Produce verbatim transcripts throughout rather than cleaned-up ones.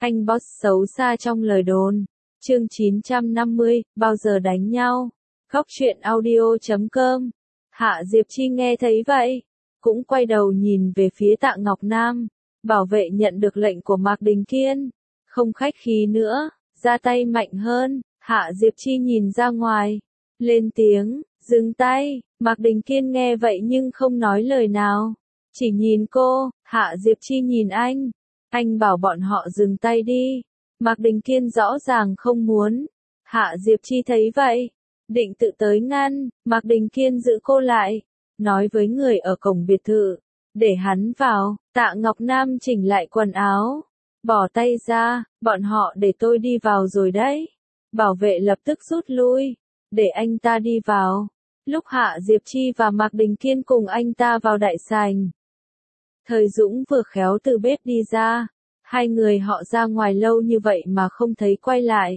Anh boss xấu xa trong lời đồn. Chương chín trăm năm mươi, bao giờ đánh nhau? Góc truyện audio chấm com. Hạ Diệp Chi nghe thấy vậy, cũng quay đầu nhìn về phía Tạ Ngọc Nam. Bảo vệ nhận được lệnh của Mạc Đình Kiên, không khách khí nữa, ra tay mạnh hơn. Hạ Diệp Chi nhìn ra ngoài, lên tiếng, dừng tay. Mạc Đình Kiên nghe vậy nhưng không nói lời nào, chỉ nhìn cô. Hạ Diệp Chi nhìn anh, anh bảo bọn họ dừng tay đi. Mạc Đình Kiên rõ ràng không muốn. Hạ Diệp Chi thấy vậy, định tự tới ngăn. Mạc Đình Kiên giữ cô lại, nói với người ở cổng biệt thự, để hắn vào. Tạ Ngọc Nam chỉnh lại quần áo, bỏ tay ra, bọn họ để tôi đi vào rồi đấy. Bảo vệ lập tức rút lui, để anh ta đi vào. Lúc Hạ Diệp Chi và Mạc Đình Kiên cùng anh ta vào đại sảnh, Thời Dũng vừa khéo từ bếp đi ra. Hai người họ ra ngoài lâu như vậy mà không thấy quay lại,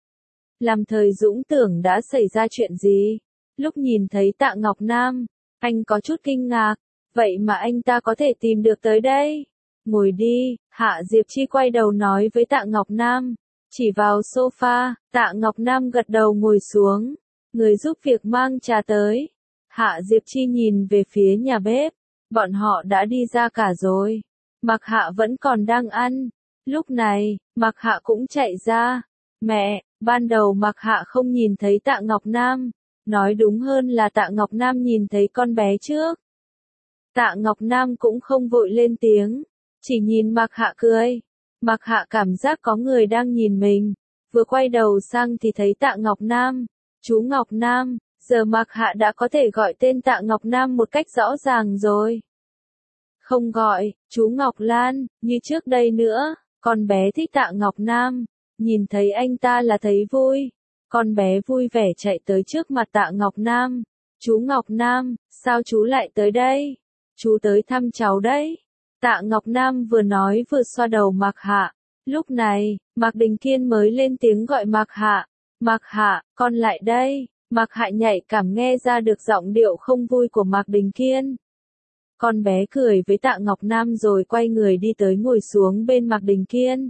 làm Thời Dũng tưởng đã xảy ra chuyện gì. Lúc nhìn thấy Tạ Ngọc Nam, anh có chút kinh ngạc, vậy mà anh ta có thể tìm được tới đây. Ngồi đi. Hạ Diệp Chi quay đầu nói với Tạ Ngọc Nam, chỉ vào sofa. Tạ Ngọc Nam gật đầu ngồi xuống, người giúp việc mang trà tới. Hạ Diệp Chi nhìn về phía nhà bếp, bọn họ đã đi ra cả rồi. Mạc Hạ vẫn còn đang ăn. Lúc này, Mạc Hạ cũng chạy ra. Mẹ, ban đầu Mạc Hạ không nhìn thấy Tạ Ngọc Nam. Nói đúng hơn là Tạ Ngọc Nam nhìn thấy con bé trước. Tạ Ngọc Nam cũng không vội lên tiếng, chỉ nhìn Mạc Hạ cười. Mạc Hạ cảm giác có người đang nhìn mình, vừa quay đầu sang thì thấy Tạ Ngọc Nam. Chú Ngọc Nam, giờ Mạc Hạ đã có thể gọi tên Tạ Ngọc Nam một cách rõ ràng rồi. Không gọi, chú Ngọc Lan, như trước đây nữa. Con bé thích Tạ Ngọc Nam, nhìn thấy anh ta là thấy vui. Con bé vui vẻ chạy tới trước mặt Tạ Ngọc Nam. Chú Ngọc Nam, sao chú lại tới đây? Chú tới thăm cháu đấy. Tạ Ngọc Nam vừa nói vừa xoa đầu Mạc Hạ. Lúc này, Mạc Đình Kiên mới lên tiếng gọi Mạc Hạ. Mạc Hạ, con lại đây. Mạc Hạ nhạy cảm nghe ra được giọng điệu không vui của Mạc Đình Kiên. Con bé cười với Tạ Ngọc Nam rồi quay người đi tới ngồi xuống bên Mạc Đình Kiên.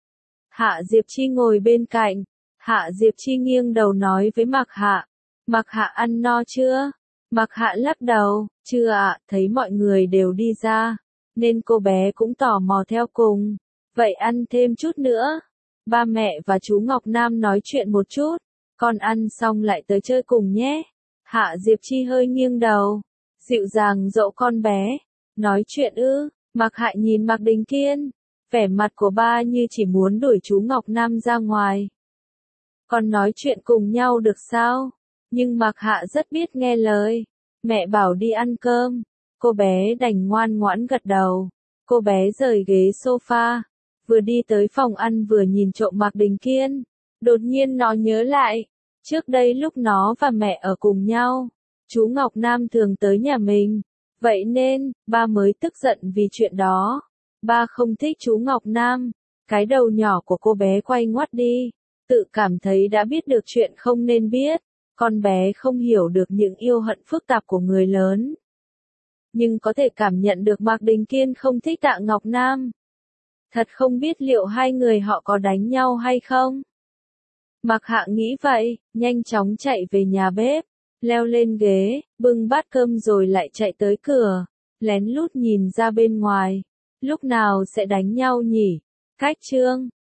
Hạ Diệp Chi ngồi bên cạnh. Hạ Diệp Chi nghiêng đầu nói với Mạc Hạ. Mạc Hạ ăn no chưa? Mạc Hạ lắc đầu, chưa ạ. Thấy mọi người đều đi ra, nên cô bé cũng tò mò theo cùng. Vậy ăn thêm chút nữa. Ba mẹ và chú Ngọc Nam nói chuyện một chút. Con ăn xong lại tới chơi cùng nhé. Hạ Diệp Chi hơi nghiêng đầu, dịu dàng dỗ con bé. Nói chuyện ư? Mạc Hạ nhìn Mạc Đình Kiên, vẻ mặt của ba như chỉ muốn đuổi chú Ngọc Nam ra ngoài. Con nói chuyện cùng nhau được sao? Nhưng Mạc Hạ rất biết nghe lời. Mẹ bảo đi ăn cơm. Cô bé đành ngoan ngoãn gật đầu. Cô bé rời ghế sofa, vừa đi tới phòng ăn vừa nhìn trộm Mạc Đình Kiên. Đột nhiên nó nhớ lại, trước đây lúc nó và mẹ ở cùng nhau, chú Ngọc Nam thường tới nhà mình. Vậy nên, ba mới tức giận vì chuyện đó. Ba không thích chú Ngọc Nam. Cái đầu nhỏ của cô bé quay ngoắt đi, tự cảm thấy đã biết được chuyện không nên biết. Con bé không hiểu được những yêu hận phức tạp của người lớn, nhưng có thể cảm nhận được Mạc Đình Kiên không thích Tạ Ngọc Nam. Thật không biết liệu hai người họ có đánh nhau hay không. Mạc Hạ nghĩ vậy, nhanh chóng chạy về nhà bếp, leo lên ghế, bưng bát cơm rồi lại chạy tới cửa, lén lút nhìn ra bên ngoài. Lúc nào sẽ đánh nhau nhỉ? Cách chương